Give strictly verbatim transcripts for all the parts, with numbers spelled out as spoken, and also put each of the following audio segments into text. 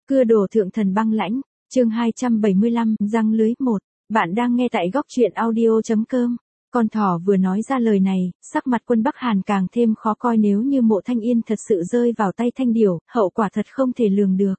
Cưa đổ thượng thần băng lãnh, chương hai trăm bảy mươi lăm, răng lưới một. Bạn đang nghe tại góc truyện audio chấm com. Con thỏ vừa nói ra lời này, sắc mặt Quân Bắc Hàn càng thêm khó coi, nếu như Mộ Thanh Yên thật sự rơi vào tay Thanh Điểu, hậu quả thật không thể lường được.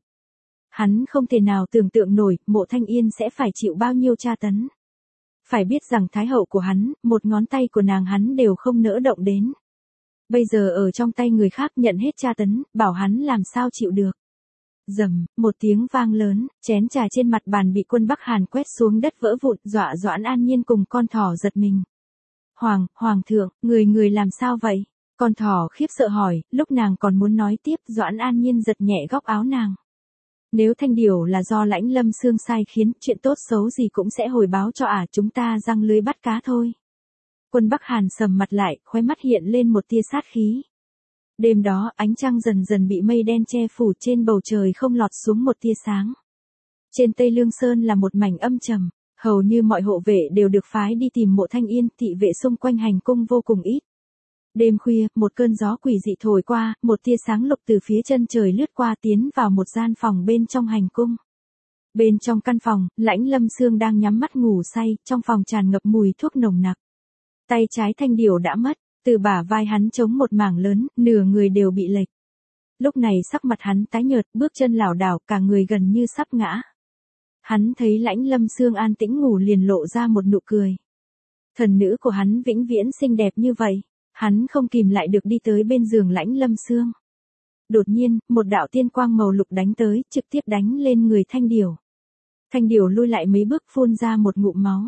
Hắn không thể nào tưởng tượng nổi, Mộ Thanh Yên sẽ phải chịu bao nhiêu tra tấn. Phải biết rằng thái hậu của hắn, một ngón tay của nàng hắn đều không nỡ động đến. Bây giờ ở trong tay người khác nhận hết tra tấn, bảo hắn làm sao chịu được. Rầm, một tiếng vang lớn, chén trà trên mặt bàn bị Quân Bắc Hàn quét xuống đất vỡ vụn, dọa Doãn An Nhiên cùng con thỏ giật mình. Hoàng, Hoàng thượng, người người làm sao vậy? Con thỏ khiếp sợ hỏi, lúc nàng còn muốn nói tiếp, Doãn An Nhiên giật nhẹ góc áo nàng. Nếu Thanh Điểu là do Lãnh Lâm Xương sai khiến, chuyện tốt xấu gì cũng sẽ hồi báo cho ả, chúng ta giăng lưới bắt cá thôi. Quân Bắc Hàn sầm mặt lại, khóe mắt hiện lên một tia sát khí. Đêm đó, ánh trăng dần dần bị mây đen che phủ, trên bầu trời không lọt xuống một tia sáng. Trên Tây Lương Sơn là một mảnh âm trầm, hầu như mọi hộ vệ đều được phái đi tìm Mộ Thanh Yên, thị vệ xung quanh hành cung vô cùng ít. Đêm khuya, một cơn gió quỷ dị thổi qua, một tia sáng lục từ phía chân trời lướt qua tiến vào một gian phòng bên trong hành cung. Bên trong căn phòng, Lãnh Lâm Xương đang nhắm mắt ngủ say, trong phòng tràn ngập mùi thuốc nồng nặc. Tay trái Thanh Điểu đã mất, từ bả vai hắn chống một mảng lớn, nửa người đều bị lệch. Lúc này sắc mặt hắn tái nhợt, bước chân lảo đảo, cả người gần như sắp ngã. Hắn thấy Lãnh Lâm Xương an tĩnh ngủ liền lộ ra một nụ cười. Thần nữ của hắn vĩnh viễn xinh đẹp như vậy, hắn không kìm lại được đi tới bên giường Lãnh Lâm Xương. Đột nhiên, một đạo tiên quang màu lục đánh tới, trực tiếp đánh lên người Thanh Điểu. Thanh Điểu lui lại mấy bước, phun ra một ngụm máu.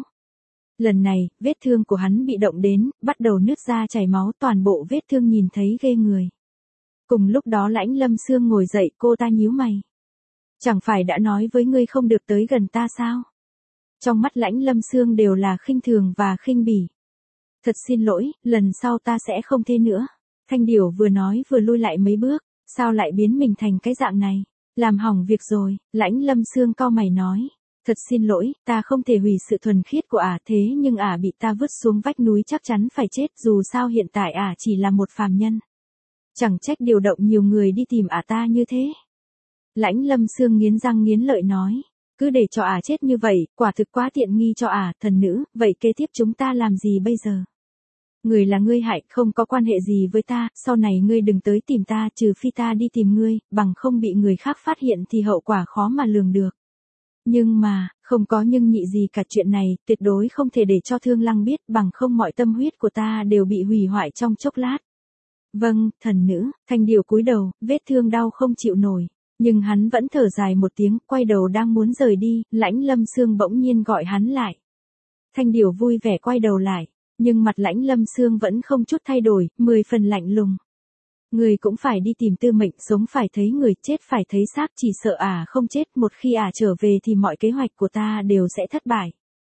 Lần này, vết thương của hắn bị động đến, bắt đầu nứt ra chảy máu, toàn bộ vết thương nhìn thấy ghê người. Cùng lúc đó Lãnh Lâm Xương ngồi dậy, cô ta nhíu mày. Chẳng phải đã nói với ngươi không được tới gần ta sao? Trong mắt Lãnh Lâm Xương đều là khinh thường và khinh bỉ. Thật xin lỗi, lần sau ta sẽ không thế nữa. Thanh Điểu vừa nói vừa lui lại mấy bước, sao lại biến mình thành cái dạng này? Làm hỏng việc rồi, Lãnh Lâm Xương cau mày nói. Thật xin lỗi, ta không thể hủy sự thuần khiết của ả, thế nhưng ả bị ta vứt xuống vách núi chắc chắn phải chết, dù sao hiện tại ả chỉ là một phàm nhân. Chẳng trách điều động nhiều người đi tìm ả ta như thế. Lãnh Lâm Xương nghiến răng nghiến lợi nói, cứ để cho ả chết như vậy, quả thực quá tiện nghi cho ả, thần nữ, vậy kế tiếp chúng ta làm gì bây giờ? Người là ngươi hại, không có quan hệ gì với ta, sau này ngươi đừng tới tìm ta, trừ phi ta đi tìm ngươi, bằng không bị người khác phát hiện thì hậu quả khó mà lường được. Nhưng mà, không có nhưng nhị gì cả, chuyện này, tuyệt đối không thể để cho Thương Lăng biết, bằng không mọi tâm huyết của ta đều bị hủy hoại trong chốc lát. Vâng, thần nữ. Thanh Điểu cúi đầu, vết thương đau không chịu nổi, nhưng hắn vẫn thở dài một tiếng, quay đầu đang muốn rời đi, Lãnh Lâm Xương bỗng nhiên gọi hắn lại. Thanh Điểu vui vẻ quay đầu lại, nhưng mặt Lãnh Lâm Xương vẫn không chút thay đổi, mười phần lạnh lùng. Người cũng phải đi tìm tư mệnh, sống phải thấy người, chết phải thấy xác, chỉ sợ ả không chết, một khi ả trở về thì mọi kế hoạch của ta đều sẽ thất bại.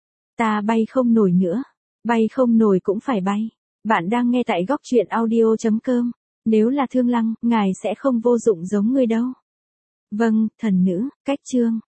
Ta bay không nổi nữa, bay không nổi cũng phải bay. Bạn đang nghe tại góc truyện audio chấm com. Nếu là Thương Lăng, ngài sẽ không vô dụng giống ngươi đâu. Vâng, thần nữ. Cách chương